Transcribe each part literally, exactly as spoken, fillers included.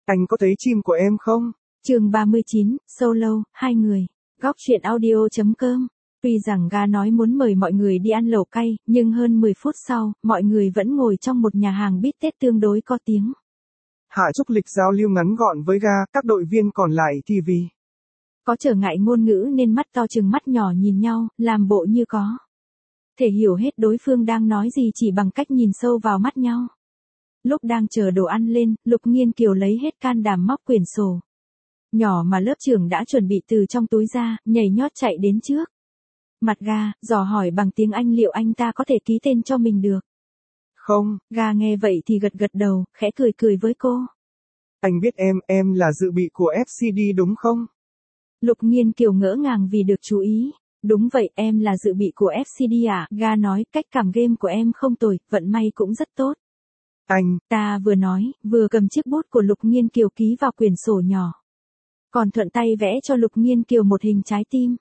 Anh có thấy chim của em không? Chương ba mươi chín, Solo, hai người. Góc truyện audio chấm com. Tuy rằng Ga nói muốn mời mọi người đi ăn lẩu cay, nhưng hơn mười phút sau, mọi người vẫn ngồi trong một nhà hàng bít tết tương đối có tiếng. Hạ Trúc Lịch giao lưu ngắn gọn với Ga, các đội viên còn lại thì vì có trở ngại ngôn ngữ nên mắt to chừng mắt nhỏ nhìn nhau, làm bộ như có thể hiểu hết đối phương đang nói gì chỉ bằng cách nhìn sâu vào mắt nhau. Lúc đang chờ đồ ăn lên, Lục Nghiên Kiều lấy hết can đảm móc quyển sổ nhỏ mà lớp trưởng đã chuẩn bị từ trong túi ra, nhảy nhót chạy đến trước mặt Ga, dò hỏi bằng tiếng Anh liệu anh ta có thể ký tên cho mình được. Không. Ga nghe vậy thì gật gật đầu, khẽ cười cười với cô. Anh biết em, em là dự bị của ép xê đê đúng không? Lục Nghiên Kiều ngỡ ngàng vì được chú ý. Đúng vậy, em là dự bị của ép xê đê à? Ga nói, cách cảm game của em không tồi, vận may cũng rất tốt. Anh, ta vừa nói, vừa cầm chiếc bút của Lục Nghiên Kiều ký vào quyển sổ nhỏ. Còn thuận tay vẽ cho Lục Nghiên Kiều một hình trái tim.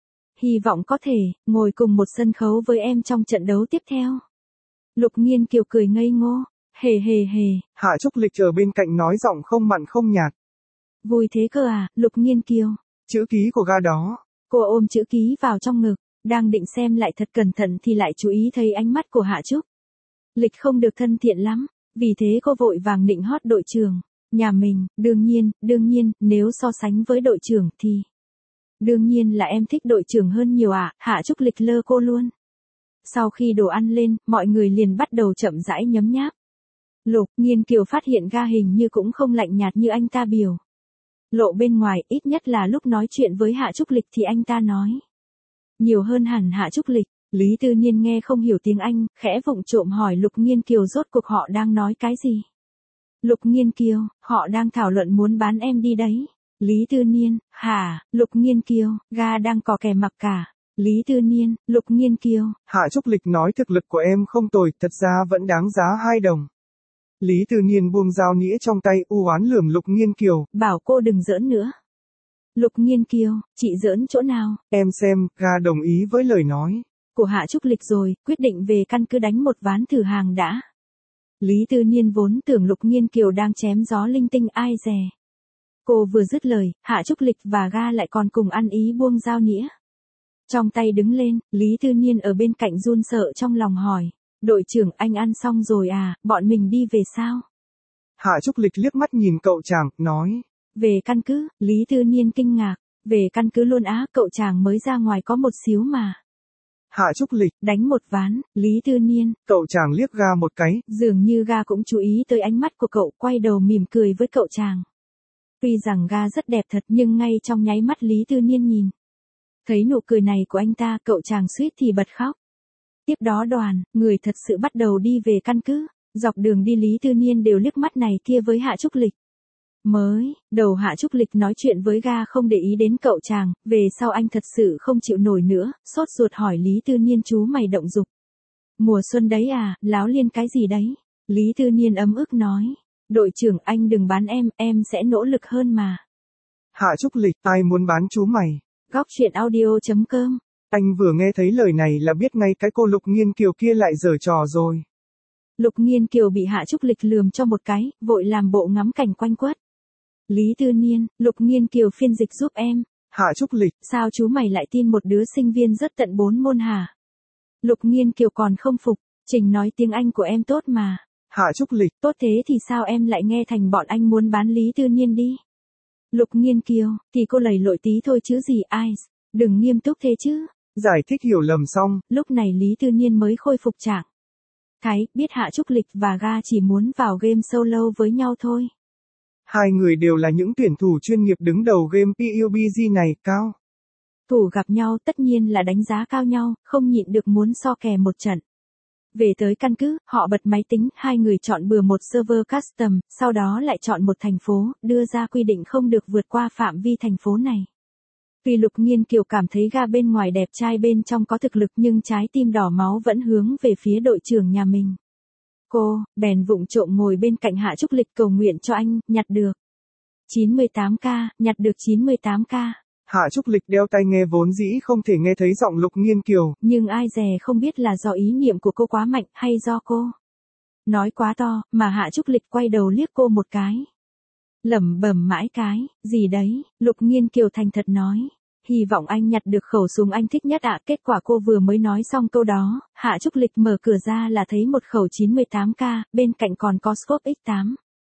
Hy vọng có thể, ngồi cùng một sân khấu với em trong trận đấu tiếp theo. Lục Nghiên Kiều cười ngây ngô, hề hề hề. Hạ Trúc Lịch ở bên cạnh nói giọng không mặn không nhạt. Vui thế cơ à, Lục Nghiên Kiều. Chữ ký của Ga đó. Cô ôm chữ ký vào trong ngực, đang định xem lại thật cẩn thận thì lại chú ý thấy ánh mắt của Hạ Trúc Lịch không được thân thiện lắm, vì thế cô vội vàng nịnh hót đội trưởng. Nhà mình, đương nhiên, đương nhiên, nếu so sánh với đội trưởng thì... Đương nhiên là em thích đội trưởng hơn nhiều ạ, à? Hạ Trúc Lịch lơ cô luôn. Sau khi đồ ăn lên, mọi người liền bắt đầu chậm rãi nhấm nháp. Lục Nghiên Kiều phát hiện Ga hình như cũng không lạnh nhạt như anh ta biểu lộ bên ngoài, ít nhất là lúc nói chuyện với Hạ Trúc Lịch thì anh ta nói nhiều hơn hẳn Hạ Trúc Lịch. Lý Tư Niên nghe không hiểu tiếng Anh, khẽ vụng trộm hỏi Lục Nghiên Kiều rốt cuộc họ đang nói cái gì. Lục Nghiên Kiều, họ đang thảo luận muốn bán em đi đấy. Lý Tư Niên, hả? Lục Nghiên Kiều, Ga đang cò kè mặc cả. Lý Tư Niên, Lục Nghiên Kiều. Hạ Trúc Lịch nói thực lực của em không tồi, thật ra vẫn đáng giá hai đồng. Lý Tư Niên buông dao nĩa trong tay u oán lườm Lục Nghiên Kiều. Bảo cô đừng giỡn nữa. Lục Nghiên Kiều, chị giỡn chỗ nào? Em xem, Ga đồng ý với lời nói của Hạ Trúc Lịch rồi, quyết định về căn cứ đánh một ván thử hàng đã. Lý Tư Niên vốn tưởng Lục Nghiên Kiều đang chém gió linh tinh ai dè. Cô vừa dứt lời, Hạ Trúc Lịch và Ga lại còn cùng ăn ý buông dao nĩa trong tay đứng lên. Lý Tư Niên ở bên cạnh run sợ trong lòng hỏi, đội trưởng anh ăn xong rồi à, bọn mình đi về sao? Hạ Trúc Lịch liếc mắt nhìn cậu chàng, nói. Về căn cứ, Lý Tư Niên kinh ngạc, về căn cứ luôn á, cậu chàng mới ra ngoài có một xíu mà. Hạ Trúc Lịch, đánh một ván, Lý Tư Niên. Cậu chàng liếc Ga một cái. Dường như Ga cũng chú ý tới ánh mắt của cậu, quay đầu mỉm cười với cậu chàng. Tuy rằng Ga rất đẹp thật nhưng ngay trong nháy mắt Lý Tư Niên nhìn thấy nụ cười này của anh ta, cậu chàng suýt thì bật khóc. Tiếp đó đoàn người thật sự bắt đầu đi về căn cứ. Dọc đường đi Lý Tư Niên đều liếc mắt này kia với Hạ Trúc Lịch. Mới đầu Hạ Trúc Lịch nói chuyện với Ga không để ý đến cậu chàng, về sau anh thật sự không chịu nổi nữa, sốt ruột hỏi Lý Tư Niên, chú mày động dục mùa xuân đấy à, láo liên cái gì đấy? Lý Tư Niên ấm ức nói, đội trưởng anh đừng bán em, em sẽ nỗ lực hơn mà. Hạ Trúc Lịch, ai muốn bán chú mày? Góc truyện audio chấm com. Anh vừa nghe thấy lời này là biết ngay cái cô Lục Nghiên Kiều kia lại giở trò rồi. Lục Nghiên Kiều bị Hạ Trúc Lịch lườm cho một cái, vội làm bộ ngắm cảnh quanh quất. Lý Tư Niên, Lục Nghiên Kiều phiên dịch giúp em. Hạ Trúc Lịch, sao chú mày lại tin một đứa sinh viên rất tận bốn môn hả? Lục Nghiên Kiều còn không phục, Trình nói tiếng Anh của em tốt mà. Hạ Trúc Lịch, tốt thế thì sao em lại nghe thành bọn anh muốn bán Lý Tư Niên đi? Lục Nghiên Kiều, thì cô lầy lội tí thôi chứ gì ai, đừng nghiêm túc thế chứ. Giải thích hiểu lầm xong, lúc này Lý Tư Niên mới khôi phục trạng thái, biết Hạ Trúc Lịch và Ga chỉ muốn vào game solo với nhau thôi. Hai người đều là những tuyển thủ chuyên nghiệp đứng đầu game pê u bê giê này, cao thủ gặp nhau tất nhiên là đánh giá cao nhau, không nhịn được muốn so kè một trận. Về tới căn cứ, họ bật máy tính, hai người chọn bừa một server custom, sau đó lại chọn một thành phố, đưa ra quy định không được vượt qua phạm vi thành phố này. Tuy Lục Nghiên Kiều cảm thấy Ga bên ngoài đẹp trai bên trong có thực lực nhưng trái tim đỏ máu vẫn hướng về phía đội trưởng nhà mình. Cô, bèn vụng trộm ngồi bên cạnh Hạ Trúc Lịch cầu nguyện cho anh, nhặt được chín mươi tám k, nhặt được chín mươi tám k. Hạ Trúc Lịch đeo tai nghe vốn dĩ không thể nghe thấy giọng Lục Nghiên Kiều. Nhưng ai dè không biết là do ý niệm của cô quá mạnh hay do cô nói quá to, mà Hạ Trúc Lịch quay đầu liếc cô một cái. Lẩm bẩm mãi cái, gì đấy, Lục Nghiên Kiều thành thật nói. Hy vọng anh nhặt được khẩu súng anh thích nhất ạ. Kết quả cô vừa mới nói xong câu đó, Hạ Trúc Lịch mở cửa ra là thấy một khẩu chín mươi tám k, bên cạnh còn có Scope ích tám.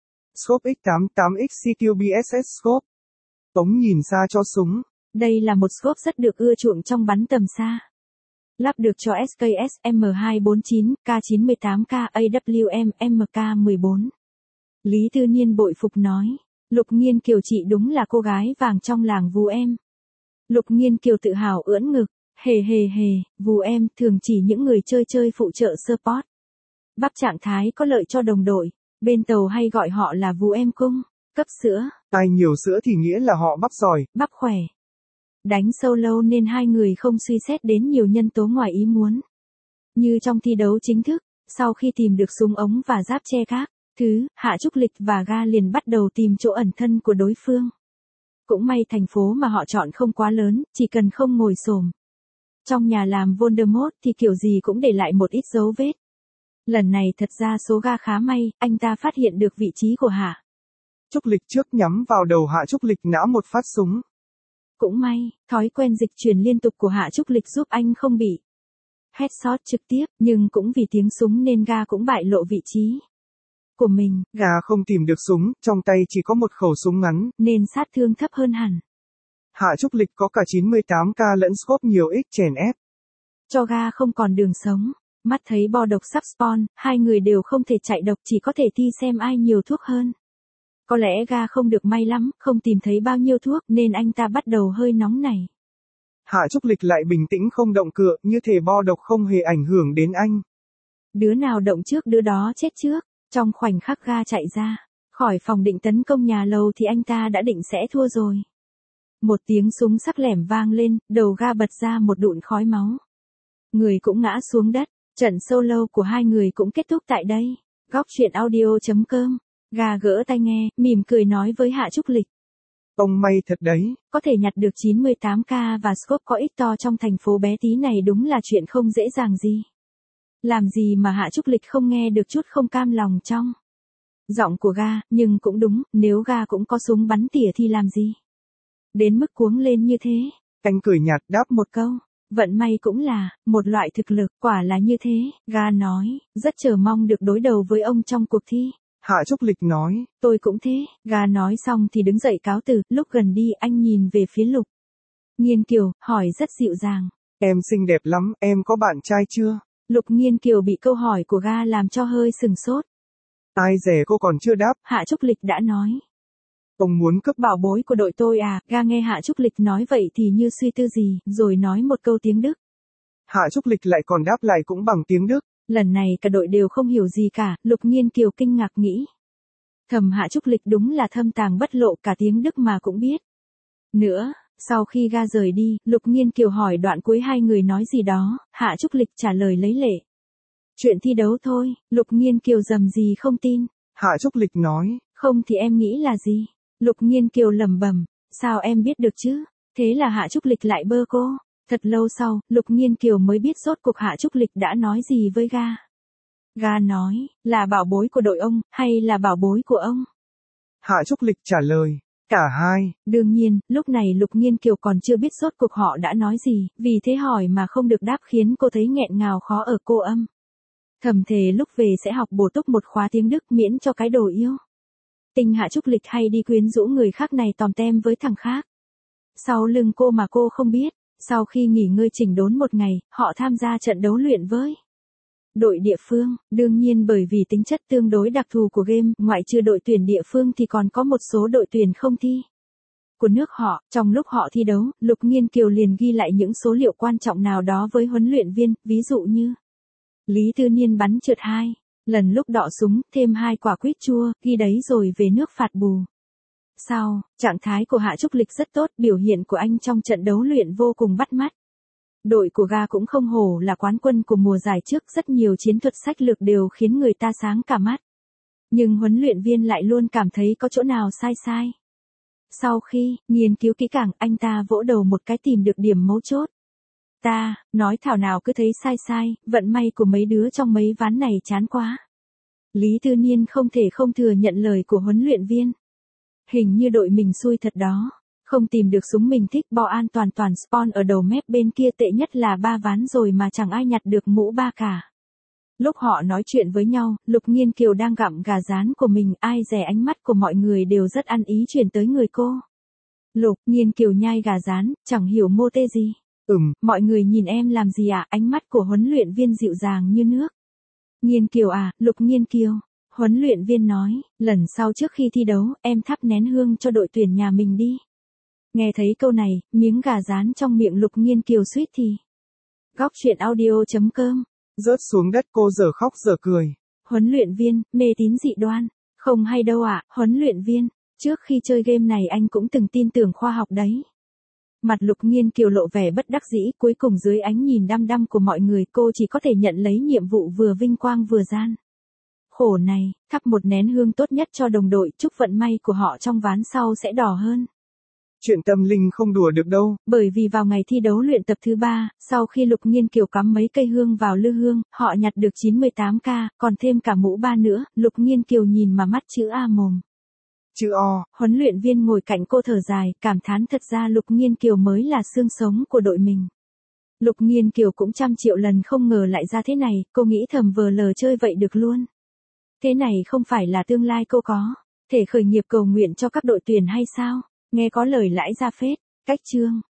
Scope ích tám tám x xê quy bê ét ét Scope. Tống nhìn xa cho súng. Đây là một scope rất được ưa chuộng trong bắn tầm xa. Lắp được cho ét ca ét M hai bốn chín, K chín mươi tám K, A W M M K mười bốn. Lý Tư Niên bội phục nói. Lục Nghiên Kiều chị đúng là cô gái vàng trong làng Vù em. Lục Nghiên Kiều tự hào ưỡn ngực. Hề hề hề, Vù em thường chỉ những người chơi chơi phụ trợ support. Bắp trạng thái có lợi cho đồng đội. Bên tàu hay gọi họ là Vù em cung. Cấp sữa. Ai nhiều sữa thì nghĩa là họ bắp giỏi. Bắp khỏe. Đánh sâu lâu nên hai người không suy xét đến nhiều nhân tố ngoài ý muốn. Như trong thi đấu chính thức, sau khi tìm được súng ống và giáp che các thứ, Hạ Trúc Lịch và Ga liền bắt đầu tìm chỗ ẩn thân của đối phương. Cũng may thành phố mà họ chọn không quá lớn, chỉ cần không ngồi xổm trong nhà làm Voldemort thì kiểu gì cũng để lại một ít dấu vết. Lần này thật ra số Ga khá may, anh ta phát hiện được vị trí của Hạ Trúc Lịch trước nhắm vào đầu Hạ Trúc Lịch nã một phát súng. Cũng may, thói quen dịch chuyển liên tục của Hạ Trúc Lịch giúp anh không bị headshot trực tiếp, nhưng cũng vì tiếng súng nên Ga cũng bại lộ vị trí của mình. Ga không tìm được súng, trong tay chỉ có một khẩu súng ngắn, nên sát thương thấp hơn hẳn. Hạ Trúc Lịch có cả chín mươi tám k lẫn scope nhiều x chèn ép. Cho Ga không còn đường sống. Mắt thấy bo độc sắp spawn, hai người đều không thể chạy độc, chỉ có thể thi xem ai nhiều thuốc hơn. Có lẽ Ga không được may lắm, không tìm thấy bao nhiêu thuốc nên anh ta bắt đầu hơi nóng nảy. Hạ Trúc Lịch lại bình tĩnh không động cựa, như thể bo độc không hề ảnh hưởng đến anh. Đứa nào động trước đứa đó chết trước. Trong khoảnh khắc Ga chạy ra khỏi phòng định tấn công nhà lầu thì anh ta đã định sẽ thua rồi. Một tiếng súng sắc lẻm vang lên, đầu Ga bật ra một đụn khói máu. Người cũng ngã xuống đất. Trận solo của hai người cũng kết thúc tại đây. Góc truyện audio chấm com. Ga gỡ tai nghe, mỉm cười nói với Hạ Trúc Lịch. Ông may thật đấy. Có thể nhặt được chín mươi tám k và scope có ít to trong thành phố bé tí này đúng là chuyện không dễ dàng gì. Làm gì mà Hạ Trúc Lịch không nghe được chút không cam lòng trong giọng của Ga, nhưng cũng đúng, nếu Ga cũng có súng bắn tỉa thì làm gì? Đến mức cuống lên như thế. Anh cười nhạt đáp một câu. Vận may cũng là một loại thực lực, quả là như thế. Ga nói, rất chờ mong được đối đầu với ông trong cuộc thi. Hạ Trúc Lịch nói. Tôi cũng thế. Ga nói xong thì đứng dậy cáo từ. Lúc gần đi anh nhìn về phía Lục Nghiên Kiều, hỏi rất dịu dàng. Em xinh đẹp lắm, em có bạn trai chưa? Lục Nghiên Kiều bị câu hỏi của Ga làm cho hơi sừng sốt. Ai dè cô còn chưa đáp. Hạ Trúc Lịch đã nói. Ông muốn cướp bảo bối của đội tôi à? Ga nghe Hạ Trúc Lịch nói vậy thì như suy tư gì, rồi nói một câu tiếng Đức. Hạ Trúc Lịch lại còn đáp lại cũng bằng tiếng Đức. Lần này cả đội đều không hiểu gì cả, Lục Nghiên Kiều kinh ngạc nghĩ. Thầm Hạ Trúc Lịch đúng là thâm tàng bất lộ, cả tiếng Đức mà cũng biết. Nữa, sau khi Ga rời đi, Lục Nghiên Kiều hỏi đoạn cuối hai người nói gì đó, Hạ Trúc Lịch trả lời lấy lệ. Chuyện thi đấu thôi. Lục Nghiên Kiều dầm gì không tin. Hạ Trúc Lịch nói. Không thì em nghĩ là gì? Lục Nghiên Kiều lẩm bẩm, sao em biết được chứ? Thế là Hạ Trúc Lịch lại bơ cô. Thật lâu sau, Lục Nghiên Kiều mới biết rốt cuộc Hạ Trúc Lịch đã nói gì với Ga. Ga nói, là bảo bối của đội ông, hay là bảo bối của ông? Hạ Trúc Lịch trả lời, cả hai. Đương nhiên, lúc này Lục Nghiên Kiều còn chưa biết rốt cuộc họ đã nói gì, vì thế hỏi mà không được đáp khiến cô thấy nghẹn ngào khó ở cô âm. Thầm thề lúc về sẽ học bổ túc một khóa tiếng Đức miễn cho cái đồ yêu tình Hạ Trúc Lịch hay đi quyến rũ người khác này tòm tem với thằng khác. Sau lưng cô mà cô không biết, sau khi nghỉ ngơi chỉnh đốn một ngày, họ tham gia trận đấu luyện với đội địa phương. Đương nhiên bởi vì tính chất tương đối đặc thù của game, ngoại trừ đội tuyển địa phương thì còn có một số đội tuyển không thi của nước họ. Trong lúc họ thi đấu, Lục Nghiên Kiều liền ghi lại những số liệu quan trọng nào đó với huấn luyện viên, ví dụ như Lý Tư Niên bắn trượt hai lần lúc đọ súng, thêm hai quả quýt chua, ghi đấy rồi về nước phạt bù. Sau, trạng thái của Hạ Trúc Lịch rất tốt, biểu hiện của anh trong trận đấu luyện vô cùng bắt mắt. Đội của Ga cũng không hổ là quán quân của mùa giải trước, rất nhiều chiến thuật sách lược đều khiến người ta sáng cả mắt. Nhưng huấn luyện viên lại luôn cảm thấy có chỗ nào sai sai. Sau khi nghiên cứu kỹ càng, anh ta vỗ đầu một cái tìm được điểm mấu chốt. Ta, nói thảo nào cứ thấy sai sai, vận may của mấy đứa trong mấy ván này chán quá. Lý Tư Niên không thể không thừa nhận lời của huấn luyện viên. Hình như đội mình xui thật đó. Không tìm được súng mình thích, bo an toàn toàn spawn ở đầu mép bên kia, tệ nhất là ba ván rồi mà chẳng ai nhặt được mũ ba cả. Lúc họ nói chuyện với nhau, Lục Nghiên Kiều đang gặm gà rán của mình, ai dè ánh mắt của mọi người đều rất ăn ý chuyển tới người cô. Lục Nghiên Kiều nhai gà rán, chẳng hiểu mô tê gì. Ừm, mọi người nhìn em làm gì ạ? Ánh mắt của huấn luyện viên dịu dàng như nước. Nghiên Kiều à, Lục Nghiên Kiều. Huấn luyện viên nói, lần sau trước khi thi đấu, em thắp nén hương cho đội tuyển nhà mình đi. Nghe thấy câu này, miếng gà rán trong miệng Lục Nghiên Kiều suýt thì. Góc truyện audio chấm com. Rớt xuống đất, cô giờ khóc giờ cười. Huấn luyện viên, mê tín dị đoan. Không hay đâu ạ, huấn luyện viên. Trước khi chơi game này anh cũng từng tin tưởng khoa học đấy. Mặt Lục Nghiên Kiều lộ vẻ bất đắc dĩ, cuối cùng dưới ánh nhìn đăm đăm của mọi người cô chỉ có thể nhận lấy nhiệm vụ vừa vinh quang vừa gian khổ này, thắp một nén hương tốt nhất cho đồng đội, chúc vận may của họ trong ván sau sẽ đỏ hơn. Chuyện tâm linh không đùa được đâu. Bởi vì vào ngày thi đấu luyện tập thứ ba, sau khi Lục Nghiên Kiều cắm mấy cây hương vào lư hương, họ nhặt được chín mươi tám k, còn thêm cả mũ ba nữa, Lục Nghiên Kiều nhìn mà mắt chữ A mồm. Chữ O. Huấn luyện viên ngồi cạnh cô thở dài, cảm thán thật ra Lục Nghiên Kiều mới là xương sống của đội mình. Lục Nghiên Kiều cũng trăm triệu lần không ngờ lại ra thế này, cô nghĩ thầm vờ lờ chơi vậy được luôn. Thế này không phải là tương lai cô có thể khởi nghiệp cầu nguyện cho các đội tuyển hay sao? Nghe có lời lãi ra phết. Cách chương